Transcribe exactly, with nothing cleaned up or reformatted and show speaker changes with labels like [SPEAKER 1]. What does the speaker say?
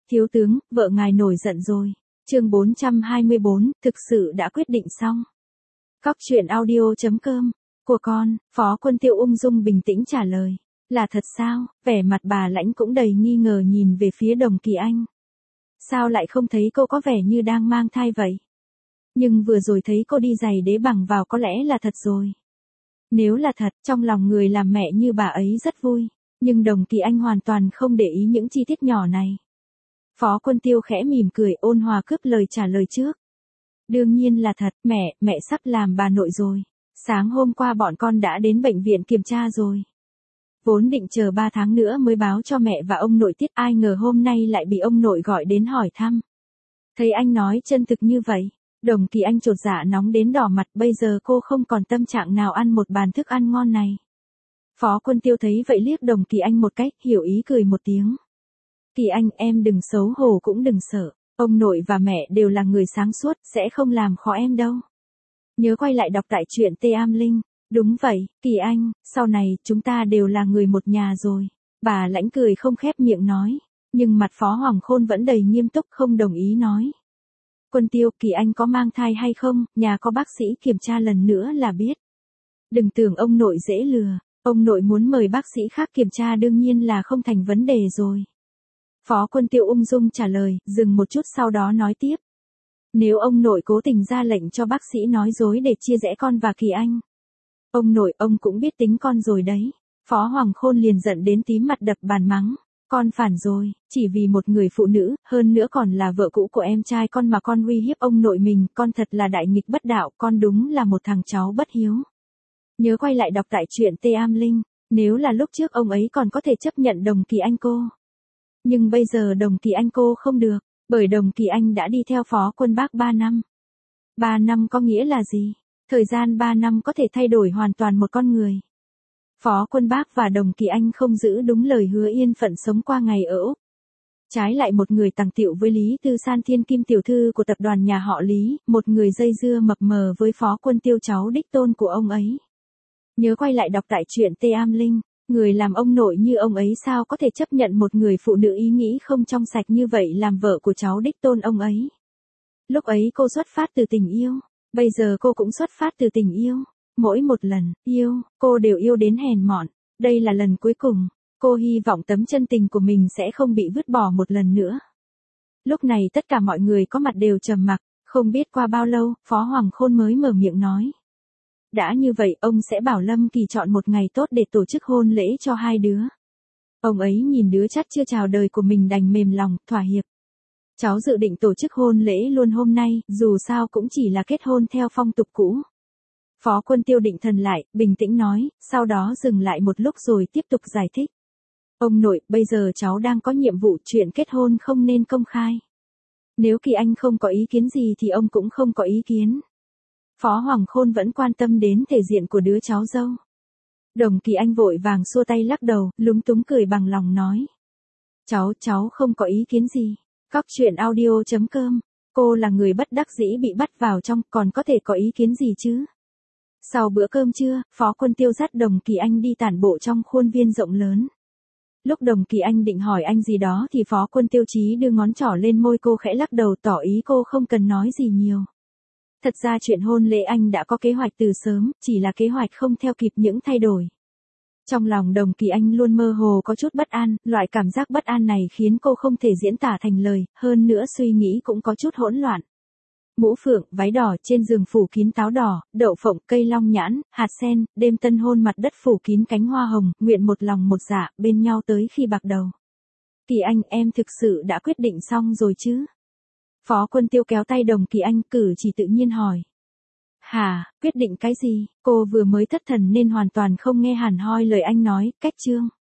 [SPEAKER 1] Thiếu tướng, vợ ngài nổi giận rồi. Chương bốn trăm hai mươi bốn, thực sự đã quyết định xong. Cóc truyện audio chấm com. Của con, Phó Quân Tiêu ung dung bình tĩnh trả lời. Là thật sao? Vẻ mặt bà Lãnh cũng đầy nghi ngờ nhìn về phía Đồng Kỳ Anh. Sao lại không thấy cô có vẻ như đang mang thai vậy? Nhưng vừa rồi thấy cô đi giày đế bằng vào có lẽ là thật rồi. Nếu là thật, trong lòng người làm mẹ như bà ấy rất vui. Nhưng Đồng Kỳ Anh hoàn toàn không để ý những chi tiết nhỏ này. Phó Quân Tiêu khẽ mỉm cười ôn hòa cướp lời trả lời trước. Đương nhiên là thật, mẹ, mẹ sắp làm bà nội rồi. Sáng hôm qua bọn con đã đến bệnh viện kiểm tra rồi. Vốn định chờ ba tháng nữa mới báo cho mẹ và ông nội tiết, ai ngờ hôm nay lại bị ông nội gọi đến hỏi thăm. Thấy anh nói chân thực như vậy, Đồng Kỳ Anh chột dạ nóng đến đỏ mặt, bây giờ cô không còn tâm trạng nào ăn một bàn thức ăn ngon này. Phó Quân Tiêu thấy vậy liếc Đồng Kỳ Anh một cách, hiểu ý cười một tiếng. Kỳ Anh, em đừng xấu hổ cũng đừng sợ, ông nội và mẹ đều là người sáng suốt, sẽ không làm khó em đâu. Nhớ quay lại đọc tại truyện Tê Am Linh. Đúng vậy, Kỳ Anh, sau này chúng ta đều là người một nhà rồi. Bà Lãnh cười không khép miệng nói, nhưng mặt Phó Hoàng Khôn vẫn đầy nghiêm túc không đồng ý nói. Quân Tiêu, Kỳ Anh có mang thai hay không, nhà có bác sĩ kiểm tra lần nữa là biết. Đừng tưởng ông nội dễ lừa, ông nội muốn mời bác sĩ khác kiểm tra đương nhiên là không thành vấn đề rồi. Phó Quân Tiêu ung dung trả lời, dừng một chút sau đó nói tiếp. Nếu ông nội cố tình ra lệnh cho bác sĩ nói dối để chia rẽ con và Kỳ Anh. Ông nội, ông cũng biết tính con rồi đấy. Phó Hoàng Khôn liền giận đến tím mặt đập bàn mắng. Con phản rồi, chỉ vì một người phụ nữ, hơn nữa còn là vợ cũ của em trai con mà con uy hiếp ông nội mình, con thật là đại nghịch bất đạo, con đúng là một thằng cháu bất hiếu. Nhớ quay lại đọc tại truyện Tê Am Linh, nếu là lúc trước ông ấy còn có thể chấp nhận Đồng Kỳ Anh cô. Nhưng bây giờ Đồng Kỳ Anh cô không được, bởi Đồng Kỳ Anh đã đi theo Phó Quân Bác ba năm. ba năm có nghĩa là gì? Thời gian ba năm có thể thay đổi hoàn toàn một con người. Phó Quân Bác và Đồng Kỳ Anh không giữ đúng lời hứa yên phận sống qua ngày ở Úc. Trái lại một người tàng tiệu với Lý Tư San thiên kim tiểu thư của tập đoàn nhà họ Lý, một người dây dưa mập mờ với Phó Quân Tiêu cháu đích tôn của ông ấy. Nhớ quay lại đọc tại truyện Tê Am Linh, người làm ông nội như ông ấy sao có thể chấp nhận một người phụ nữ ý nghĩ không trong sạch như vậy làm vợ của cháu đích tôn ông ấy. Lúc ấy cô xuất phát từ tình yêu. Bây giờ cô cũng xuất phát từ tình yêu. Mỗi một lần yêu, cô đều yêu đến hèn mọn. Đây là lần cuối cùng. Cô hy vọng tấm chân tình của mình sẽ không bị vứt bỏ một lần nữa. Lúc này tất cả mọi người có mặt đều trầm mặc. Không biết qua bao lâu, Phó Hoàng Khôn mới mở miệng nói. Đã như vậy, ông sẽ bảo Lâm Kỳ chọn một ngày tốt để tổ chức hôn lễ cho hai đứa. Ông ấy nhìn đứa chắt chưa chào đời của mình đành mềm lòng, thỏa hiệp. Cháu dự định tổ chức hôn lễ luôn hôm nay, dù sao cũng chỉ là kết hôn theo phong tục cũ. Phó Quân Tiêu định thần lại, bình tĩnh nói, sau đó dừng lại một lúc rồi tiếp tục giải thích. Ông nội, bây giờ cháu đang có nhiệm vụ, chuyện kết hôn không nên công khai. Nếu Kỳ Anh không có ý kiến gì thì ông cũng không có ý kiến. Phó Hoàng Khôn vẫn quan tâm đến thể diện của đứa cháu dâu. Đồng Kỳ Anh vội vàng xua tay lắc đầu, lúng túng cười bằng lòng nói. Cháu, cháu không có ý kiến gì. Cóc truyện audio chấm com. Cô là người bất đắc dĩ bị bắt vào trong, còn có thể có ý kiến gì chứ? Sau bữa cơm trưa, Phó Quân Tiêu dắt Đồng Kỳ Anh đi tản bộ trong khuôn viên rộng lớn. Lúc Đồng Kỳ Anh định hỏi anh gì đó thì Phó Quân Tiêu chí đưa ngón trỏ lên môi cô khẽ lắc đầu tỏ ý cô không cần nói gì nhiều. Thật ra chuyện hôn lễ anh đã có kế hoạch từ sớm, chỉ là kế hoạch không theo kịp những thay đổi. Trong lòng Đồng Kỳ Anh luôn mơ hồ có chút bất an, loại cảm giác bất an này khiến cô không thể diễn tả thành lời, hơn nữa suy nghĩ cũng có chút hỗn loạn. Mũ phượng, váy đỏ, trên giường phủ kín táo đỏ, đậu phộng, cây long nhãn, hạt sen, đêm tân hôn mặt đất phủ kín cánh hoa hồng, nguyện một lòng một dạ, bên nhau tới khi bạc đầu. Kỳ Anh, em thực sự đã quyết định xong rồi chứ? Phó Quân Tiêu kéo tay Đồng Kỳ Anh, cử chỉ tự nhiên hỏi. Hả, quyết định cái gì? Cô vừa mới thất thần nên hoàn toàn không nghe hẳn hoi lời anh nói, cách chương.